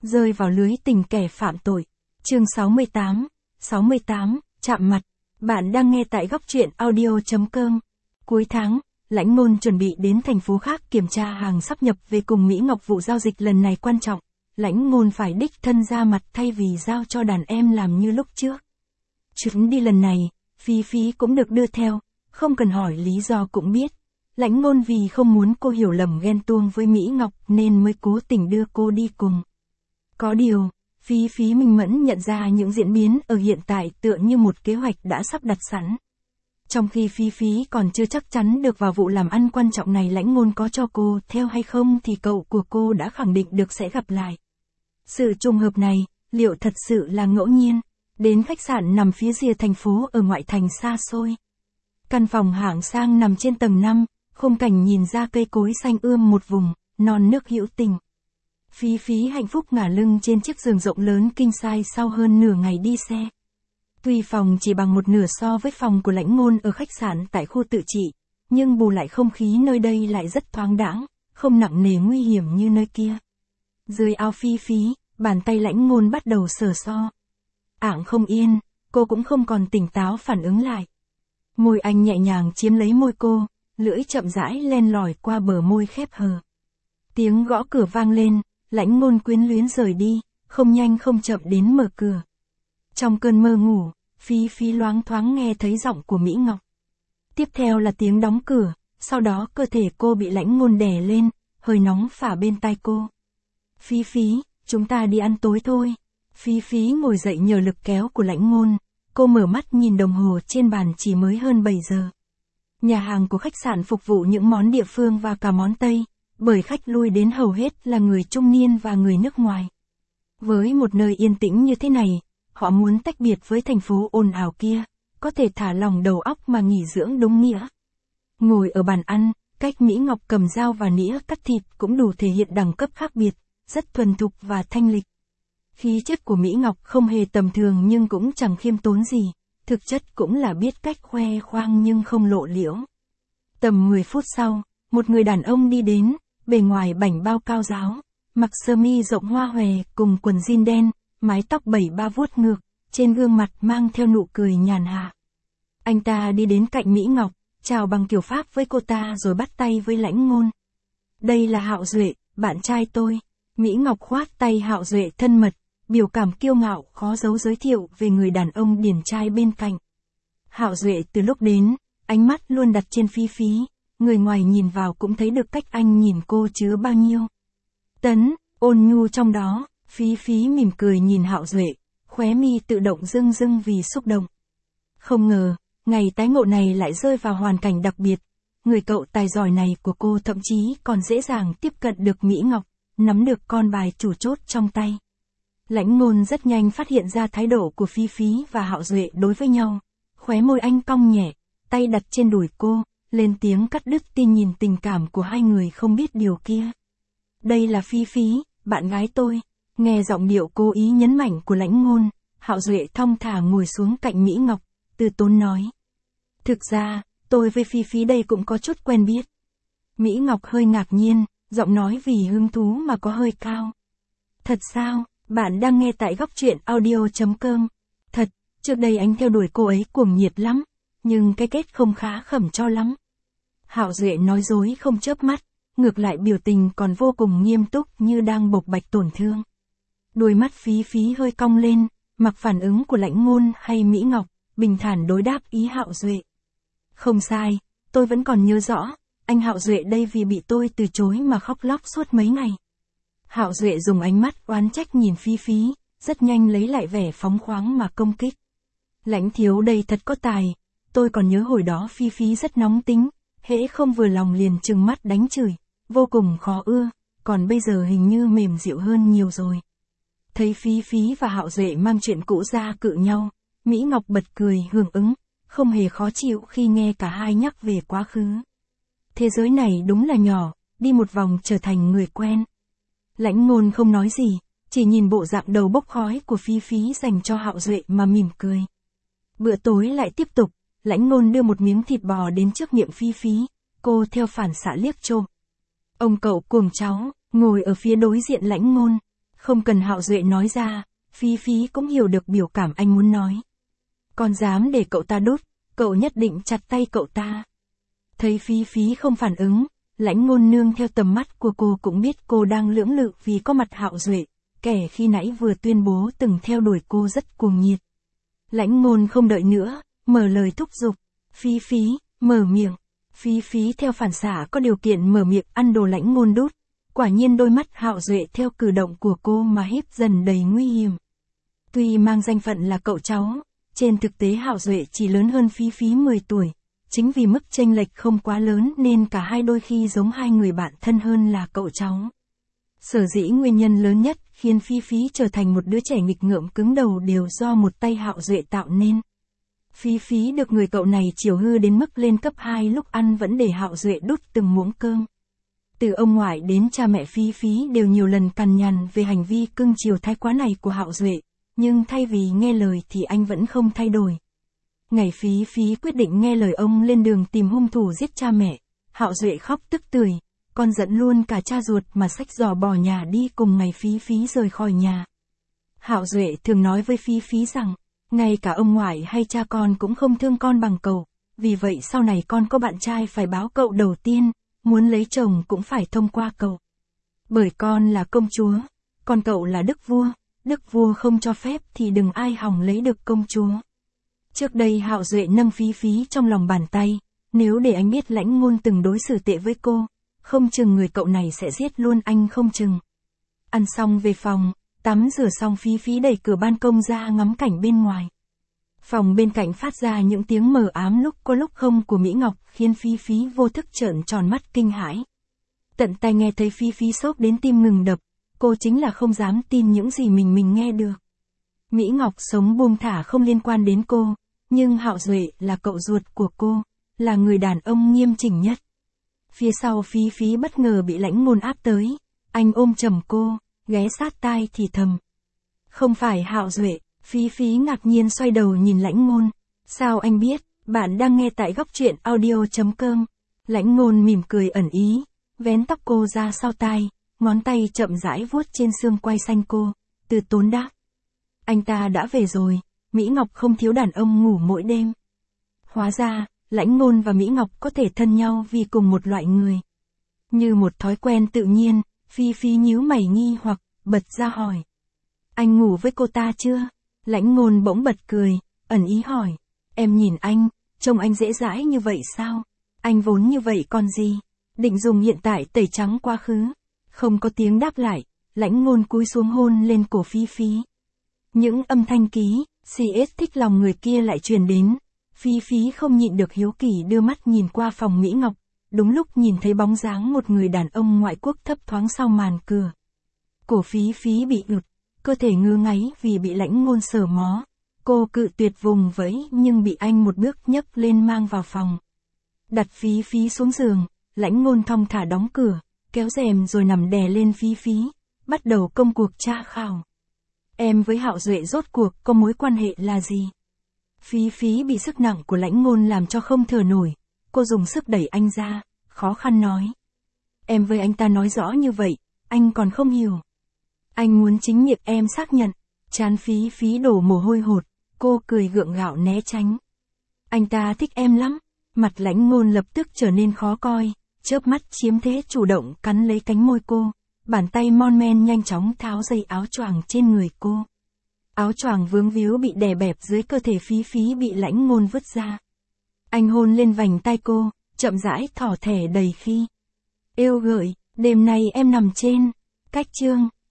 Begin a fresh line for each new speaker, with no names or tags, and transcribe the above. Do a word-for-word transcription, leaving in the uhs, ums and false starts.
rơi vào lưới tình kẻ phạm tội. Chương sáu mươi tám, sáu mươi tám, chạm mặt. Bạn đang nghe tại góc truyện audio.com. Cuối tháng, Lãnh Ngôn chuẩn bị đến thành phố khác kiểm tra hàng sắp nhập về cùng Mỹ Ngọc. Vụ giao dịch lần này quan trọng, Lãnh Ngôn phải đích thân ra mặt thay vì giao cho đàn em làm như lúc trước. Chuyến đi lần này, Phi Phi cũng được đưa theo, không cần hỏi lý do cũng biết. Lãnh Ngôn vì không muốn cô hiểu lầm ghen tuông với Mỹ Ngọc nên mới cố tình đưa cô đi cùng. Có điều, Phi Phi minh mẫn nhận ra những diễn biến ở hiện tại tựa như một kế hoạch đã sắp đặt sẵn. Trong khi Phi Phi còn chưa chắc chắn được vào vụ làm ăn quan trọng này Lãnh Ngôn có cho cô theo hay không thì cậu của cô đã khẳng định được sẽ gặp lại. Sự trùng hợp này, liệu thật sự là ngẫu nhiên? Đến khách sạn nằm phía rìa thành phố ở ngoại thành xa xôi. Căn phòng hạng sang nằm trên tầng năm, khung cảnh nhìn ra cây cối xanh ươm một vùng, non nước hữu tình. Phi Phi hạnh phúc ngả lưng trên chiếc giường rộng lớn king size sau hơn nửa ngày đi xe. Tuy phòng chỉ bằng một nửa so với phòng của Lãnh Ngôn ở khách sạn tại khu tự trị, nhưng bù lại không khí nơi đây lại rất thoáng đãng, không nặng nề nguy hiểm như nơi kia. Dưới áo Phi Phi, bàn tay Lãnh Ngôn bắt đầu sờ so. Ảng không yên, cô cũng không còn tỉnh táo phản ứng lại. Môi anh nhẹ nhàng chiếm lấy môi cô, lưỡi chậm rãi len lỏi qua bờ môi khép hờ. Tiếng gõ cửa vang lên, Lãnh Ngôn quyến luyến rời đi, không nhanh không chậm đến mở cửa. Trong cơn mơ ngủ, Phi Phi loáng thoáng nghe thấy giọng của Mỹ Ngọc. Tiếp theo là tiếng đóng cửa, sau đó cơ thể cô bị Lãnh Ngôn đè lên, hơi nóng phả bên tai cô. Phi Phi, chúng ta đi ăn tối thôi. Phi Phi ngồi dậy nhờ lực kéo của Lãnh Ngôn, cô mở mắt nhìn đồng hồ trên bàn chỉ mới hơn bảy giờ. Nhà hàng của khách sạn phục vụ những món địa phương và cả món Tây, bởi khách lui đến hầu hết là người trung niên và người nước ngoài. Với một nơi yên tĩnh như thế này, họ muốn tách biệt với thành phố ồn ào kia, có thể thả lỏng đầu óc mà nghỉ dưỡng đúng nghĩa. Ngồi ở bàn ăn, cách Mỹ Ngọc cầm dao và nĩa cắt thịt cũng đủ thể hiện đẳng cấp khác biệt, rất thuần thục và thanh lịch. Khí chất của Mỹ Ngọc không hề tầm thường nhưng cũng chẳng khiêm tốn gì, thực chất cũng là biết cách khoe khoang nhưng không lộ liễu. Tầm mười phút sau, một người đàn ông đi đến, bề ngoài bảnh bao cao ráo, mặc sơ mi rộng hoa hòe cùng quần jean đen, mái tóc bảy ba vuốt ngược, trên gương mặt mang theo nụ cười nhàn hạ. Anh ta đi đến cạnh Mỹ Ngọc, chào bằng kiểu Pháp với cô ta rồi bắt tay với Lãnh Ngôn. Đây là Hạo Duệ, bạn trai tôi. Mỹ Ngọc khoát tay Hạo Duệ thân mật, biểu cảm kiêu ngạo khó giấu giới thiệu về người đàn ông điển trai bên cạnh. Hạo Duệ từ lúc đến, ánh mắt luôn đặt trên Phi Phi, người ngoài nhìn vào cũng thấy được cách anh nhìn cô chứa bao nhiêu tấn, ôn nhu trong đó. Phi Phi mỉm cười nhìn Hạo Duệ, khóe mi tự động rưng rưng vì xúc động. Không ngờ, ngày tái ngộ này lại rơi vào hoàn cảnh đặc biệt, người cậu tài giỏi này của cô thậm chí còn dễ dàng tiếp cận được Mỹ Ngọc, nắm được con bài chủ chốt trong tay. Lãnh Ngôn rất nhanh phát hiện ra thái độ của Phi Phi và Hạo Duệ đối với nhau, khóe môi anh cong nhẹ, tay đặt trên đùi cô, lên tiếng cắt đứt tin nhìn tình cảm của hai người không biết điều kia. Đây là Phi Phi, bạn gái tôi. Nghe giọng điệu cố ý nhấn mạnh của Lãnh Ngôn, Hạo Duệ thong thả ngồi xuống cạnh Mỹ Ngọc, từ tốn nói. Thực ra, tôi với Phi Phi đây cũng có chút quen biết. Mỹ Ngọc hơi ngạc nhiên, giọng nói vì hứng thú mà có hơi cao. Thật sao, bạn đang nghe tại góc truyện audio.com. Thật, trước đây anh theo đuổi cô ấy cuồng nhiệt lắm, nhưng cái kết không khá khẩm cho lắm. Hạo Duệ nói dối không chớp mắt, ngược lại biểu tình còn vô cùng nghiêm túc như đang bộc bạch tổn thương. Đôi mắt Phi Phi hơi cong lên, mặc phản ứng của Lãnh Ngôn hay Mỹ Ngọc, bình thản đối đáp ý Hạo Duệ. Không sai, tôi vẫn còn nhớ rõ, anh Hạo Duệ đây vì bị tôi từ chối mà khóc lóc suốt mấy ngày. Hạo Duệ dùng ánh mắt oán trách nhìn Phi Phi, rất nhanh lấy lại vẻ phóng khoáng mà công kích. Lãnh thiếu đây thật có tài, tôi còn nhớ hồi đó Phi Phi rất nóng tính, hễ không vừa lòng liền trừng mắt đánh chửi, vô cùng khó ưa, còn bây giờ hình như mềm dịu hơn nhiều rồi. Thấy Phi Phi và Hạo Duệ mang chuyện cũ ra cự nhau, Mỹ Ngọc bật cười hưởng ứng, không hề khó chịu khi nghe cả hai nhắc về quá khứ. Thế giới này đúng là nhỏ, đi một vòng trở thành người quen. Lãnh Ngôn không nói gì, chỉ nhìn bộ dạng đầu bốc khói của Phi Phi dành cho Hạo Duệ mà mỉm cười. Bữa tối lại tiếp tục, Lãnh Ngôn đưa một miếng thịt bò đến trước miệng Phi Phi, cô theo phản xạ liếc trộm. Ông cậu cùng cháu, ngồi ở phía đối diện Lãnh Ngôn. Không cần Hạo Duệ nói ra, Phí Phí cũng hiểu được biểu cảm anh muốn nói. Con dám để cậu ta đút, cậu nhất định chặt tay cậu ta. Thấy Phí Phí không phản ứng, Lãnh Ngôn nương theo tầm mắt của cô cũng biết cô đang lưỡng lự vì có mặt Hạo Duệ, kẻ khi nãy vừa tuyên bố từng theo đuổi cô rất cuồng nhiệt. Lãnh Ngôn không đợi nữa, mở lời thúc giục. Phí Phí, mở miệng. Phí Phí theo phản xạ có điều kiện mở miệng ăn đồ Lãnh Ngôn đút. Quả nhiên đôi mắt Hạo Duệ theo cử động của cô mà híp dần đầy nguy hiểm. Tuy mang danh phận là cậu cháu, trên thực tế Hạo Duệ chỉ lớn hơn Phí Phí mười tuổi. Chính vì mức chênh lệch không quá lớn nên cả hai đôi khi giống hai người bạn thân hơn là cậu cháu. Sở dĩ nguyên nhân lớn nhất khiến Phí Phí trở thành một đứa trẻ nghịch ngợm cứng đầu đều do một tay Hạo Duệ tạo nên. Phí Phí được người cậu này chiều hư đến mức lên cấp hai lúc ăn vẫn để Hạo Duệ đút từng muỗng cơm. Từ ông ngoại đến cha mẹ Phí Phí đều nhiều lần cằn nhằn về hành vi cưng chiều thái quá này của Hạo Duệ, nhưng thay vì nghe lời thì anh vẫn không thay đổi. Ngày Phí Phí quyết định nghe lời ông lên đường tìm hung thủ giết cha mẹ, Hạo Duệ khóc tức tưởi, còn giận luôn cả cha ruột mà xách giỏ bỏ nhà đi cùng ngày Phí Phí rời khỏi nhà. Hạo Duệ thường nói với Phí Phí rằng, ngay cả ông ngoại hay cha con cũng không thương con bằng cậu, vì vậy sau này con có bạn trai phải báo cậu đầu tiên, muốn lấy chồng cũng phải thông qua cậu. Bởi con là công chúa, còn cậu là đức vua, đức vua không cho phép thì đừng ai hòng lấy được công chúa. Trước đây Hạo Duệ nâng Phí Phí trong lòng bàn tay, nếu để anh biết Lãnh Ngôn từng đối xử tệ với cô, không chừng người cậu này sẽ giết luôn anh không chừng. Ăn xong về phòng, tắm rửa xong Phí Phí đẩy cửa ban công ra ngắm cảnh bên ngoài. Phòng bên cạnh phát ra những tiếng mờ ám lúc có lúc không của Mỹ Ngọc khiến Phí Phí vô thức trợn tròn mắt kinh hãi. Tận tai nghe thấy Phí Phí sốc đến tim ngừng đập, cô chính là không dám tin những gì mình mình nghe được. Mỹ Ngọc sống buông thả không liên quan đến cô, nhưng Hạo Duệ là cậu ruột của cô, là người đàn ông nghiêm chỉnh nhất. Phía sau Phí Phí bất ngờ bị Lãnh Ngôn áp tới, anh ôm chầm cô, ghé sát tai thì thầm. Không phải Hạo Duệ. Phí Phí ngạc nhiên xoay đầu nhìn Lãnh Ngôn. Sao anh biết, bạn đang nghe tại góc truyện audio.com. Lãnh Ngôn mỉm cười ẩn ý, vén tóc cô ra sau tai, ngón tay chậm rãi vuốt trên xương quai xanh cô, từ tốn đáp. Anh ta đã về rồi, Mỹ Ngọc không thiếu đàn ông ngủ mỗi đêm. Hóa ra, Lãnh Ngôn và Mỹ Ngọc có thể thân nhau vì cùng một loại người. Như một thói quen tự nhiên, Phí Phí nhíu mày nghi hoặc, bật ra hỏi. Anh ngủ với cô ta chưa? Lãnh Ngôn bỗng bật cười, ẩn ý hỏi. Em nhìn anh, trông anh dễ dãi như vậy sao? Anh vốn như vậy còn gì? Định dùng hiện tại tẩy trắng quá khứ. Không có tiếng đáp lại, Lãnh Ngôn cúi xuống hôn lên cổ Phí Phí. Những âm thanh ký, xê ét thích lòng người kia lại truyền đến. Phí Phí không nhịn được hiếu kỳ đưa mắt nhìn qua phòng Mỹ Ngọc, đúng lúc nhìn thấy bóng dáng một người đàn ông ngoại quốc thấp thoáng sau màn cửa. Cổ Phí Phí bị ụt, cơ thể ngứa ngáy vì bị Lãnh Ngôn sờ mó. Cô cự tuyệt vùng vẫy nhưng bị anh một bước nhấc lên mang vào phòng. Đặt Phí Phí xuống giường, Lãnh Ngôn thong thả đóng cửa, kéo rèm rồi nằm đè lên Phí Phí, bắt đầu công cuộc tra khảo. Em với Hạo Duệ rốt cuộc có mối quan hệ là gì? Phí Phí bị sức nặng của Lãnh Ngôn làm cho không thở nổi, cô dùng sức đẩy anh ra, khó khăn nói. Em với anh ta nói rõ như vậy, anh còn không hiểu. Anh muốn chính miệng em xác nhận. Trán Phí Phí đổ mồ hôi hột, cô cười gượng gạo né tránh. Anh ta thích em lắm. Mặt Lãnh Ngôn lập tức trở nên khó coi, chớp mắt chiếm thế chủ động cắn lấy cánh môi cô, bàn tay mon men nhanh chóng tháo dây áo choàng trên người cô. Áo choàng vướng víu bị đè bẹp dưới cơ thể Phí Phí bị Lãnh Ngôn vứt ra. Anh hôn lên vành tai cô, chậm rãi thỏ thẻ đầy khi. Yêu gợi, đêm nay em nằm trên. Cách chương.